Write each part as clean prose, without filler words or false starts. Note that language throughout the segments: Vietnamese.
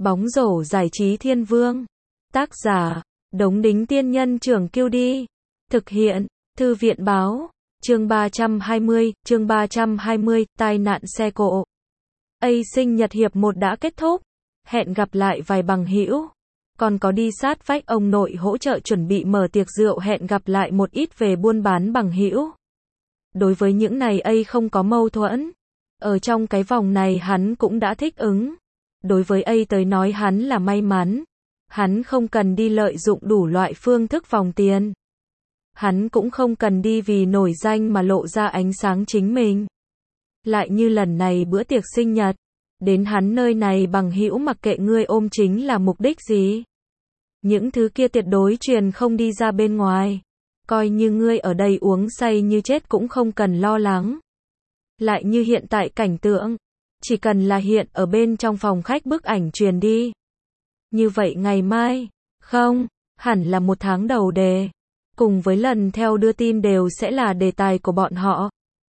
Bóng rổ giải trí thiên vương. Tác giả, Đống Đính Tiên Nhân Trưởng Kiêu Đi. Thực hiện, Thư viện Báo. Chương 320, tai nạn xe cộ. Sinh nhật hiệp 1 đã kết thúc. Hẹn gặp lại vài bằng hữu. Còn có đi sát vách ông nội hỗ trợ chuẩn bị mở tiệc rượu, hẹn gặp lại một ít về buôn bán bằng hữu. Đối với những này không có mâu thuẫn. Ở trong cái vòng này hắn cũng đã thích ứng. Đối với tới nói hắn là may mắn. Hắn không cần đi lợi dụng đủ loại phương thức vòng tiền. Hắn cũng không cần đi vì nổi danh mà lộ ra ánh sáng chính mình. Lại như lần này bữa tiệc sinh nhật. Đến hắn nơi này bằng hữu mặc kệ ngươi ôm chính là mục đích gì. Những thứ kia tuyệt đối truyền không đi ra bên ngoài. Coi như ngươi ở đây uống say như chết cũng không cần lo lắng. Lại như hiện tại cảnh tượng. Chỉ cần là hiện ở bên trong phòng khách bức ảnh truyền đi. Như vậy ngày mai, không, hẳn là 1 tháng đầu đề. Cùng với lần theo đưa tin đều sẽ là đề tài của bọn họ.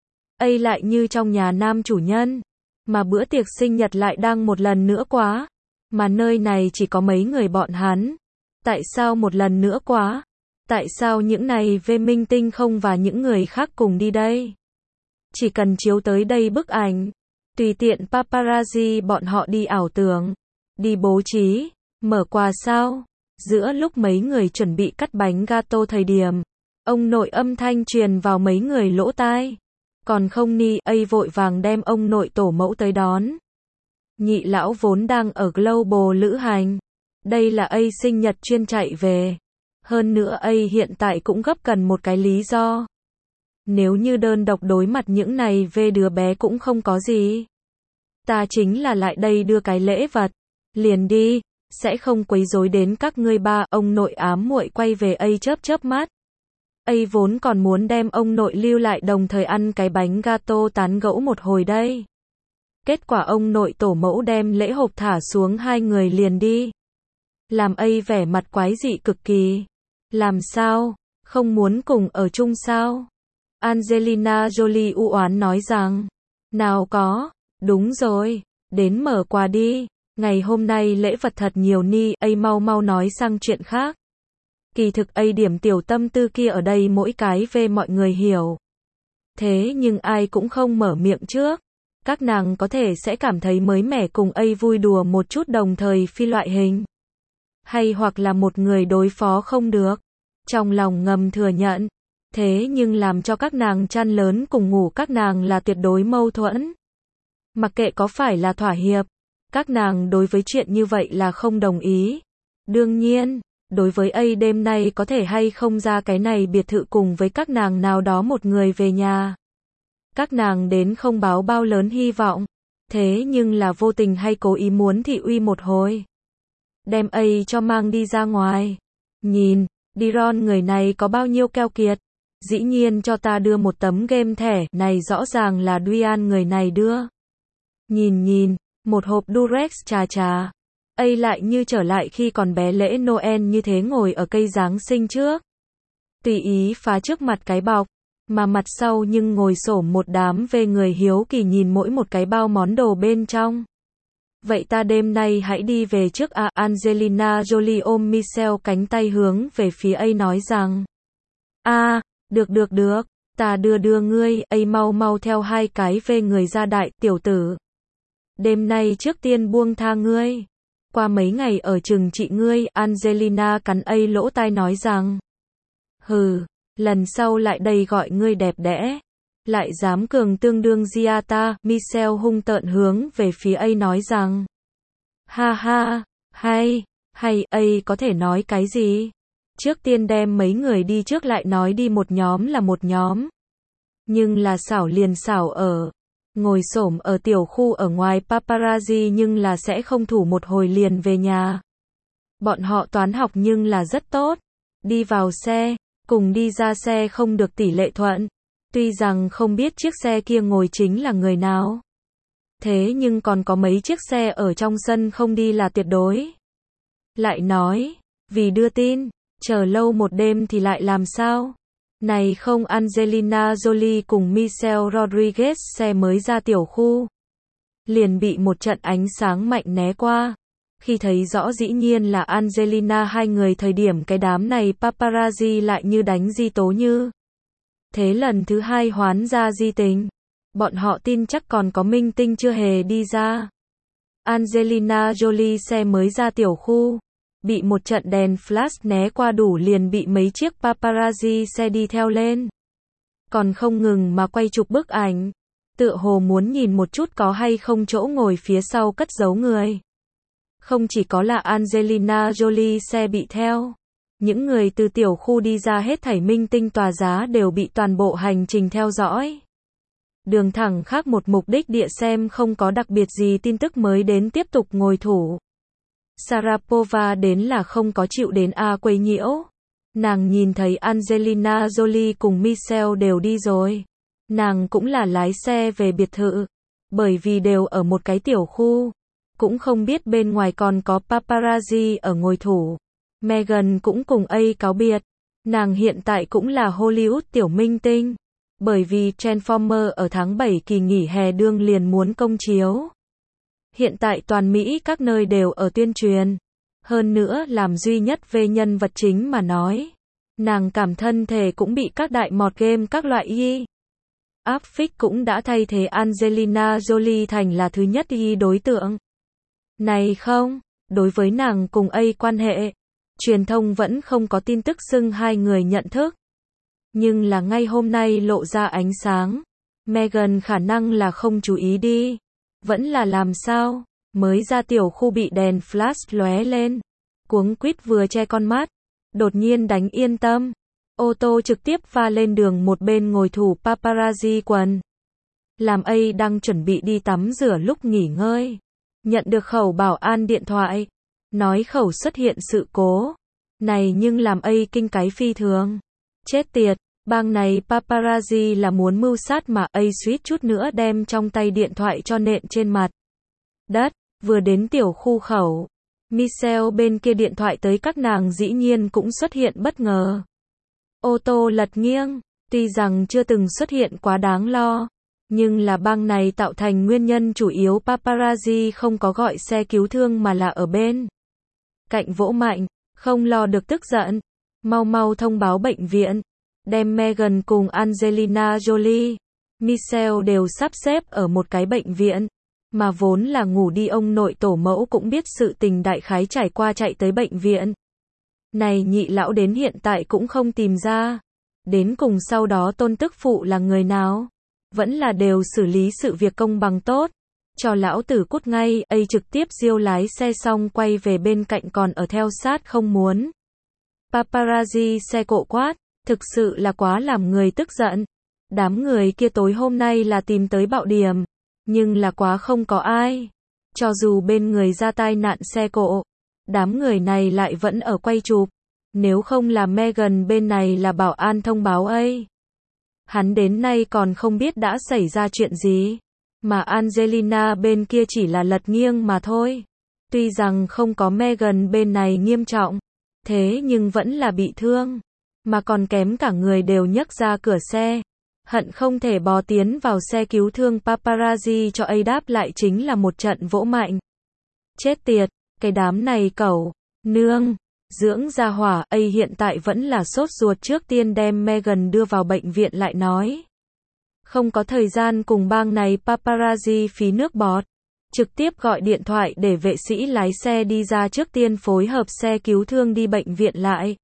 Lại như trong nhà nam chủ nhân. Mà bữa tiệc sinh nhật lại đang một lần nữa quá. Mà nơi này chỉ có mấy người bọn hắn. Tại sao một lần nữa quá? Tại sao những này về minh tinh không và những người khác cùng đi đây? Chỉ cần chiếu tới đây bức ảnh. Tùy tiện paparazzi bọn họ đi ảo tưởng. Đi bố trí. Mở quà sao? Giữa lúc mấy người chuẩn bị cắt bánh gato thời điểm. Ông nội âm thanh truyền vào mấy người lỗ tai. Còn không ni vội vàng đem ông nội tổ mẫu tới đón. Nhị lão vốn đang ở Global lữ hành. Đây là sinh nhật chuyên chạy về. Hơn nữa hiện tại cũng gấp cần một cái lý do. Nếu như đơn độc đối mặt những này về đứa bé cũng không có gì. Ta chính là lại đây đưa cái lễ vật. Liền đi, sẽ không quấy rối đến các ngươi ba. Ông nội ám muội quay về chớp mắt. Vốn còn muốn đem ông nội lưu lại đồng thời ăn cái bánh gato tán gẫu một hồi đây. Kết quả ông nội tổ mẫu đem lễ hộp thả xuống, hai người liền đi. Làm vẻ mặt quái dị cực kỳ. Làm sao? Không muốn cùng ở chung sao? Angelina Jolie u oán nói rằng. Nào có, đúng rồi, đến mở quà đi. Ngày hôm nay lễ vật thật nhiều ni, mau nói sang chuyện khác. Kỳ thực điểm tiểu tâm tư kia ở đây mỗi cái về mọi người hiểu. Thế nhưng ai cũng không mở miệng trước. Các nàng có thể sẽ cảm thấy mới mẻ cùng vui đùa một chút đồng thời phi loại hình. Hay hoặc là một người đối phó không được. Trong lòng ngầm thừa nhận. Thế nhưng làm cho các nàng chăn lớn cùng ngủ các nàng là tuyệt đối mâu thuẫn. Mặc kệ có phải là thỏa hiệp. Các nàng đối với chuyện như vậy là không đồng ý. Đương nhiên, đối với đêm nay có thể hay không ra cái này biệt thự cùng với các nàng nào đó một người về nhà. Các nàng đến không báo bao lớn hy vọng. Thế nhưng là vô tình hay cố ý muốn thị uy một hồi. Đem cho mang đi ra ngoài. Nhìn, Diron người này có bao nhiêu keo kiệt. Dĩ nhiên cho ta đưa một tấm game thẻ. Này rõ ràng là Duyan người này đưa. Nhìn, một hộp Durex trà. Lại như trở lại khi còn bé lễ Noel như thế, ngồi ở cây Giáng sinh trước. Tùy ý phá trước mặt cái bọc. Mà mặt sau nhưng ngồi xổm một đám về người hiếu kỳ nhìn mỗi một cái bao món đồ bên trong. Vậy ta đêm nay hãy đi về trước à? Angelina Jolie ôm Michelle cánh tay hướng về phía nói rằng. Được, ta đưa ngươi, mau theo hai cái về người ra đại tiểu tử. Đêm nay trước tiên buông tha ngươi. Qua mấy ngày ở chừng trị ngươi, Angelina cắn lỗ tai nói rằng. Hừ, lần sau lại đây gọi ngươi đẹp đẽ. Lại dám cường tương đương Giata, Michelle hung tợn hướng về phía nói rằng. Ha, hay, có thể nói cái gì? Trước tiên đem mấy người đi trước lại nói đi, một nhóm là một nhóm. Nhưng là xảo liền xảo ở. Ngồi xổm ở tiểu khu ở ngoài paparazzi nhưng là sẽ không thủ một hồi liền về nhà. Bọn họ toán học nhưng là rất tốt. Đi vào xe, cùng đi ra xe không được tỷ lệ thuận. Tuy rằng không biết chiếc xe kia ngồi chính là người nào. Thế nhưng còn có mấy chiếc xe ở trong sân không đi là tuyệt đối. Lại nói, vì đưa tin, chờ lâu một đêm thì lại làm sao? Này không, Angelina Jolie cùng Michelle Rodriguez xe mới ra tiểu khu. Liền bị một trận ánh sáng mạnh né qua. Khi thấy rõ dĩ nhiên là Angelina hai người thời điểm cái đám này paparazzi lại như đánh di tố như. Thế lần thứ hai hoán ra di tình. Bọn họ tin chắc còn có minh tinh chưa hề đi ra. Angelina Jolie xe mới ra tiểu khu. Bị một trận đèn flash né qua đủ liền bị mấy chiếc paparazzi xe đi theo lên. Còn không ngừng mà quay chụp bức ảnh. Tựa hồ muốn nhìn một chút có hay không chỗ ngồi phía sau cất giấu người. Không chỉ có là Angelina Jolie xe bị theo. Những người từ tiểu khu đi ra hết thảy minh tinh tòa giá đều bị toàn bộ hành trình theo dõi. Đường thẳng khác một mục đích địa xem không có đặc biệt gì tin tức mới đến tiếp tục ngồi thủ. Sharapova đến là không có chịu đến quấy nhiễu. Nàng nhìn thấy Angelina Jolie cùng Michelle đều đi rồi. Nàng cũng là lái xe về biệt thự. Bởi vì đều ở một cái tiểu khu. Cũng không biết bên ngoài còn có paparazzi ở ngồi thủ. Meghan cũng cùng cáo biệt. Nàng hiện tại cũng là Hollywood tiểu minh tinh. Bởi vì Transformer ở tháng 7 kỳ nghỉ hè đương liền muốn công chiếu. Hiện tại toàn Mỹ các nơi đều ở tuyên truyền. Hơn nữa làm duy nhất về nhân vật chính mà nói. Nàng cảm thân thể cũng bị các đại mọt game các loại Affix cũng đã thay thế Angelina Jolie thành là thứ nhất đối tượng. Này không, đối với nàng cùng quan hệ, truyền thông vẫn không có tin tức xưng hai người nhận thức. Nhưng là ngay hôm nay lộ ra ánh sáng. Meghan khả năng là không chú ý đi. Vẫn là làm sao, mới ra tiểu khu bị đèn flash lóe lên. Cuống quýt vừa che con mắt, đột nhiên đánh yên tâm. Ô tô trực tiếp va lên đường một bên ngồi thủ paparazzi quần. Làm đang chuẩn bị đi tắm rửa lúc nghỉ ngơi. Nhận được khẩu bảo an điện thoại. Nói khẩu xuất hiện sự cố. Này nhưng làm kinh cái phi thường. Chết tiệt, bang này paparazzi là muốn mưu sát mà suýt chút nữa đem trong tay điện thoại cho nện trên mặt đất. Vừa đến tiểu khu khẩu. Michelle bên kia điện thoại tới các nàng dĩ nhiên cũng xuất hiện bất ngờ. Ô tô lật nghiêng, tuy rằng chưa từng xuất hiện quá đáng lo, nhưng là bang này tạo thành nguyên nhân chủ yếu paparazzi không có gọi xe cứu thương mà là ở bên cạnh vỗ mạnh, không lo được tức giận, mau mau thông báo bệnh viện, đem Meghan cùng Angelina Jolie, Michelle đều sắp xếp ở một cái bệnh viện, mà vốn là ngủ đi ông nội tổ mẫu cũng biết sự tình đại khái trải qua chạy tới bệnh viện. Này nhị lão đến hiện tại cũng không tìm ra. Đến cùng sau đó tôn tức phụ là người nào? Vẫn là đều xử lý sự việc công bằng tốt. Cho lão tử cút ngay, trực tiếp diêu lái xe xong quay về bên cạnh còn ở theo sát không muốn. Paparazzi xe cộ quát, thực sự là quá làm người tức giận. Đám người kia tối hôm nay là tìm tới bạo điểm, nhưng là quá không có ai. Cho dù bên người ra tai nạn xe cộ, đám người này lại vẫn ở quay chụp. Nếu không là Meghan bên này là bảo an thông báo hắn đến nay còn không biết đã xảy ra chuyện gì. Mà Angelina bên kia chỉ là lật nghiêng mà thôi. Tuy rằng không có Meghan bên này nghiêm trọng, thế nhưng vẫn là bị thương. Mà còn kém cả người đều nhấc ra cửa xe. Hận không thể bò tiến vào xe cứu thương paparazzi cho đáp lại chính là một trận vỗ mạnh. Chết tiệt, cái đám này cẩu, nương, dưỡng ra hỏa, hiện tại vẫn là sốt ruột trước tiên đem Meghan đưa vào bệnh viện lại nói. Không có thời gian cùng bang này paparazzi phí nước bọt. Trực tiếp gọi điện thoại để vệ sĩ lái xe đi ra trước tiên phối hợp xe cứu thương đi bệnh viện lại.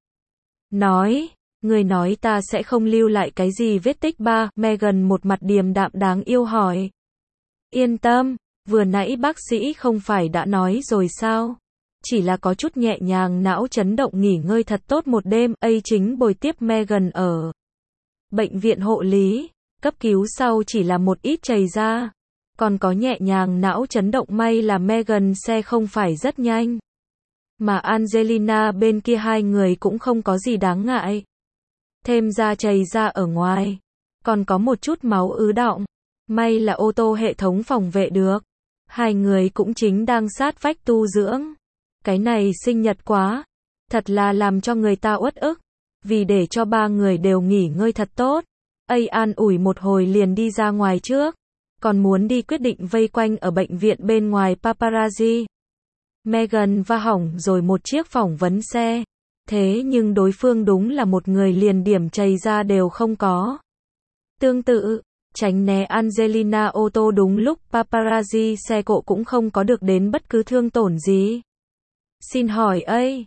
Nói, người nói ta sẽ không lưu lại cái gì vết tích ba, Meghan một mặt điềm đạm đáng yêu hỏi. Yên tâm, vừa nãy bác sĩ không phải đã nói rồi sao? Chỉ là có chút nhẹ nhàng não chấn động nghỉ ngơi thật tốt một đêm, chính bồi tiếp Meghan ở bệnh viện hộ lý, cấp cứu sau chỉ là một ít chảy ra. Còn có nhẹ nhàng não chấn động may là Meghan xe không phải rất nhanh. Mà Angelina bên kia hai người cũng không có gì đáng ngại. Thêm ra chảy ra ở ngoài. Còn có một chút máu ứ đọng. May là ô tô hệ thống phòng vệ được. Hai người cũng chính đang sát vách tu dưỡng. Cái này sinh nhật quá. Thật là làm cho người ta uất ức. Vì để cho ba người đều nghỉ ngơi thật tốt. An ủi một hồi liền đi ra ngoài trước. Còn muốn đi quyết định vây quanh ở bệnh viện bên ngoài paparazzi. Meghan va hỏng rồi một chiếc phỏng vấn xe. Thế nhưng đối phương đúng là một người liền điểm chày ra đều không có. Tương tự, tránh né Angelina ô tô đúng lúc paparazzi xe cộ cũng không có được đến bất cứ thương tổn gì. Xin hỏi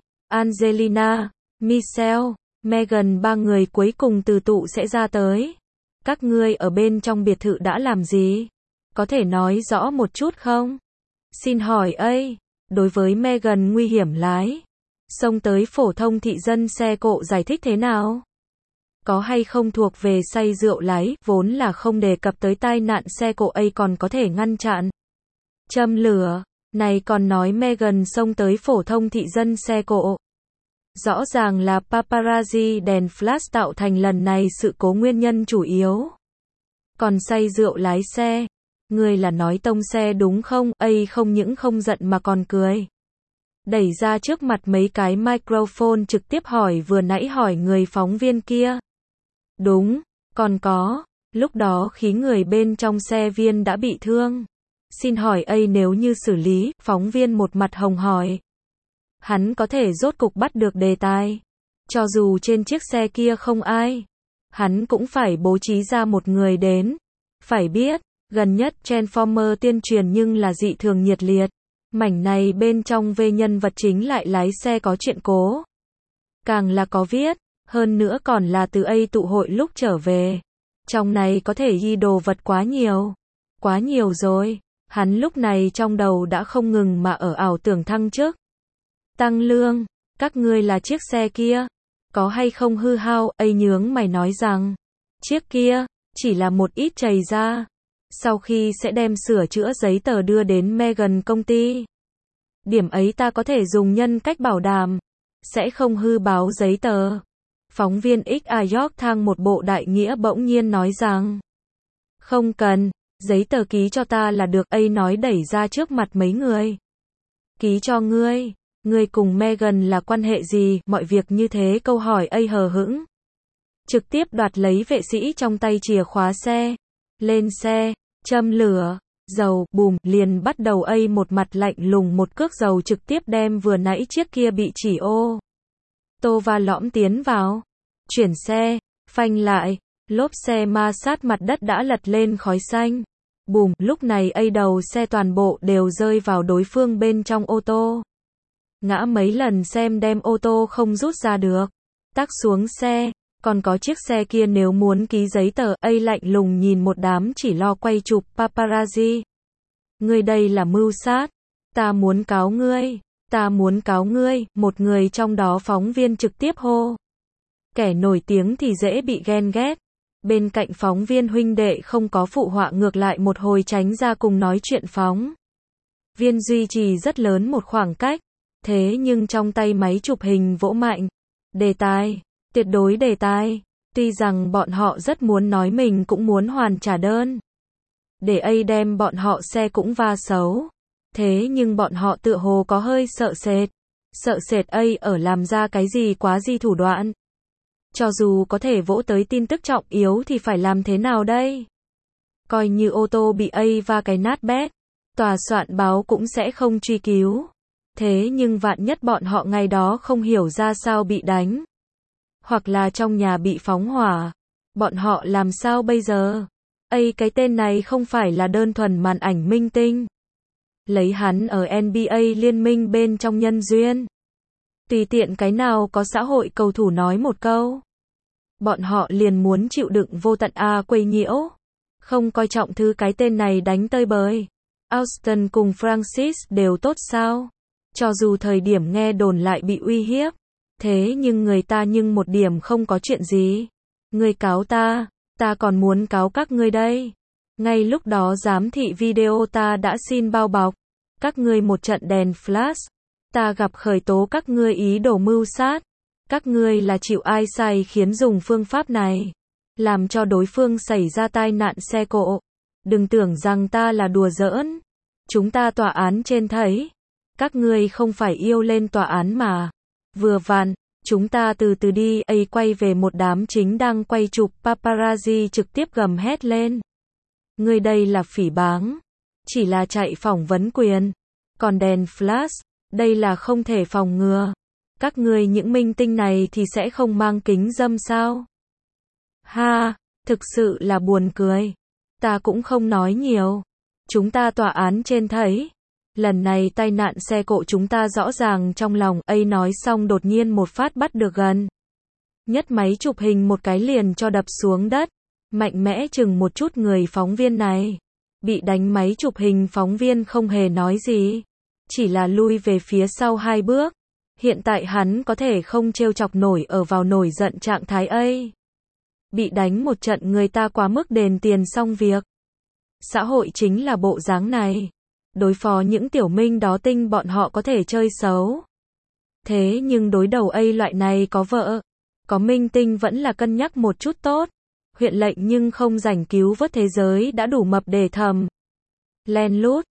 Angelina, Michelle, Meghan ba người cuối cùng từ tụ sẽ ra tới. Các ngươi ở bên trong biệt thự đã làm gì? Có thể nói rõ một chút không? Xin hỏi đối với Meghan nguy hiểm lái xông tới phổ thông thị dân xe cộ giải thích thế nào? Có hay không thuộc về say rượu lái, vốn là không đề cập tới tai nạn xe cộ còn có thể ngăn chặn. Châm lửa, này còn nói Meghan xông tới phổ thông thị dân xe cộ. Rõ ràng là paparazzi đèn flash tạo thành lần này sự cố nguyên nhân chủ yếu. Còn say rượu lái xe, người là nói tông xe đúng không? Không những không giận mà còn cười. Đẩy ra trước mặt mấy cái microphone trực tiếp hỏi vừa nãy hỏi người phóng viên kia. Đúng, còn có, lúc đó khí người bên trong xe viên đã bị thương. Xin hỏi nếu như xử lý, phóng viên một mặt hồng hỏi. Hắn có thể rốt cục bắt được đề tài. Cho dù trên chiếc xe kia không ai, hắn cũng phải bố trí ra một người đến. Phải biết, gần nhất Transformer tuyên truyền nhưng là dị thường nhiệt liệt. Mảnh này bên trong về nhân vật chính lại lái xe có chuyện cố. Càng là có viết, hơn nữa còn là từ tụ hội lúc trở về. Trong này có thể ghi đồ vật quá nhiều. Quá nhiều rồi. Hắn lúc này trong đầu đã không ngừng mà ở ảo tưởng thăng chức. Tăng lương, các ngươi là chiếc xe kia. Có hay không hư hao, nhướng mày nói rằng. Chiếc kia, chỉ là một ít chày ra. Sau khi sẽ đem sửa chữa giấy tờ đưa đến Meghan công ty. Điểm ấy ta có thể dùng nhân cách bảo đảm. Sẽ không hư báo giấy tờ. Phóng viên XA York thang một bộ đại nghĩa bỗng nhiên nói rằng. Không cần, giấy tờ ký cho ta là được. Nói đẩy ra trước mặt mấy người. Ký cho ngươi. Ngươi cùng Meghan là quan hệ gì? Mọi việc như thế câu hỏi hờ hững. Trực tiếp đoạt lấy vệ sĩ trong tay chìa khóa xe. Lên xe, châm lửa, dầu, bùm, liền bắt đầu một mặt lạnh lùng một cước dầu trực tiếp đem vừa nãy chiếc kia bị chỉ ô tô va lõm tiến vào. Chuyển xe, phanh lại, lốp xe ma sát mặt đất đã lật lên khói xanh. Bùm, lúc này đầu xe toàn bộ đều rơi vào đối phương bên trong ô tô. Ngã mấy lần xem đem ô tô không rút ra được. Tắc xuống xe, còn có chiếc xe kia nếu muốn ký giấy tờ, lạnh lùng nhìn một đám chỉ lo quay chụp paparazzi. Ngươi đây là mưu sát. Ta muốn cáo ngươi. Ta muốn cáo ngươi. Một người trong đó phóng viên trực tiếp hô. Kẻ nổi tiếng thì dễ bị ghen ghét. Bên cạnh phóng viên huynh đệ không có phụ họa ngược lại một hồi tránh ra cùng nói chuyện phóng viên duy trì rất lớn một khoảng cách. Thế nhưng trong tay máy chụp hình vỗ mạnh. Đề tài. Tuyệt đối đề tài. Tuy rằng bọn họ rất muốn nói mình cũng muốn hoàn trả đơn. Để đem bọn họ xe cũng va xấu. Thế nhưng bọn họ tựa hồ có hơi sợ sệt. Sợ sệt ở làm ra cái gì quá di thủ đoạn. Cho dù có thể vỗ tới tin tức trọng yếu thì phải làm thế nào đây? Coi như ô tô bị va cái nát bét. Tòa soạn báo cũng sẽ không truy cứu. Thế nhưng vạn nhất bọn họ ngày đó không hiểu ra sao bị đánh. Hoặc là trong nhà bị phóng hỏa. Bọn họ làm sao bây giờ? Cái tên này không phải là đơn thuần màn ảnh minh tinh. Lấy hắn ở NBA liên minh bên trong nhân duyên. Tùy tiện cái nào có xã hội cầu thủ nói một câu. Bọn họ liền muốn chịu đựng vô tận quấy nhiễu. Không coi trọng thứ cái tên này đánh tơi bời. Austin cùng Francis đều tốt sao? Cho dù thời điểm nghe đồn lại bị uy hiếp. Thế nhưng người ta nhưng một điểm không có chuyện gì. Ngươi cáo ta, ta còn muốn cáo các ngươi đây. Ngay lúc đó giám thị video ta đã xin bao bọc. Các ngươi một trận đèn flash. Ta gặp khởi tố các ngươi ý đồ mưu sát. Các ngươi là chịu ai sai khiến dùng phương pháp này. Làm cho đối phương xảy ra tai nạn xe cộ. Đừng tưởng rằng ta là đùa giỡn. Chúng ta tòa án trên thấy. Các ngươi không phải yêu lên tòa án mà. Vừa vặn, chúng ta từ từ đi. Quay về một đám chính đang quay chụp paparazzi trực tiếp gầm hét lên. Ngươi đây là phỉ báng. Chỉ là chạy phỏng vấn quyền. Còn đèn flash, Đây là không thể phòng ngừa. Các ngươi những minh tinh này thì sẽ không mang kính râm sao? Ha, thực sự là buồn cười. Ta cũng không nói nhiều. Chúng ta tòa án trên thấy. Lần này tai nạn xe cộ chúng ta rõ ràng trong lòng. Ấy nói xong đột nhiên một phát bắt được gần nhất máy chụp hình một cái liền cho đập xuống đất. Mạnh mẽ chừng một chút người phóng viên này. Bị đánh máy chụp hình phóng viên không hề nói gì. Chỉ là lui về phía sau 2 bước. Hiện tại hắn có thể không trêu chọc nổi ở vào nổi giận trạng thái ấy. Bị đánh một trận người ta quá mức đền tiền xong việc. Xã hội chính là bộ dáng này. Đối phó những tiểu minh đó tinh bọn họ có thể chơi xấu. Thế nhưng đối đầu A loại này có vợ, có minh tinh vẫn là cân nhắc một chút tốt. Huyện lệnh nhưng không rảnh cứu vớt thế giới đã đủ mập để thầm. Len lút.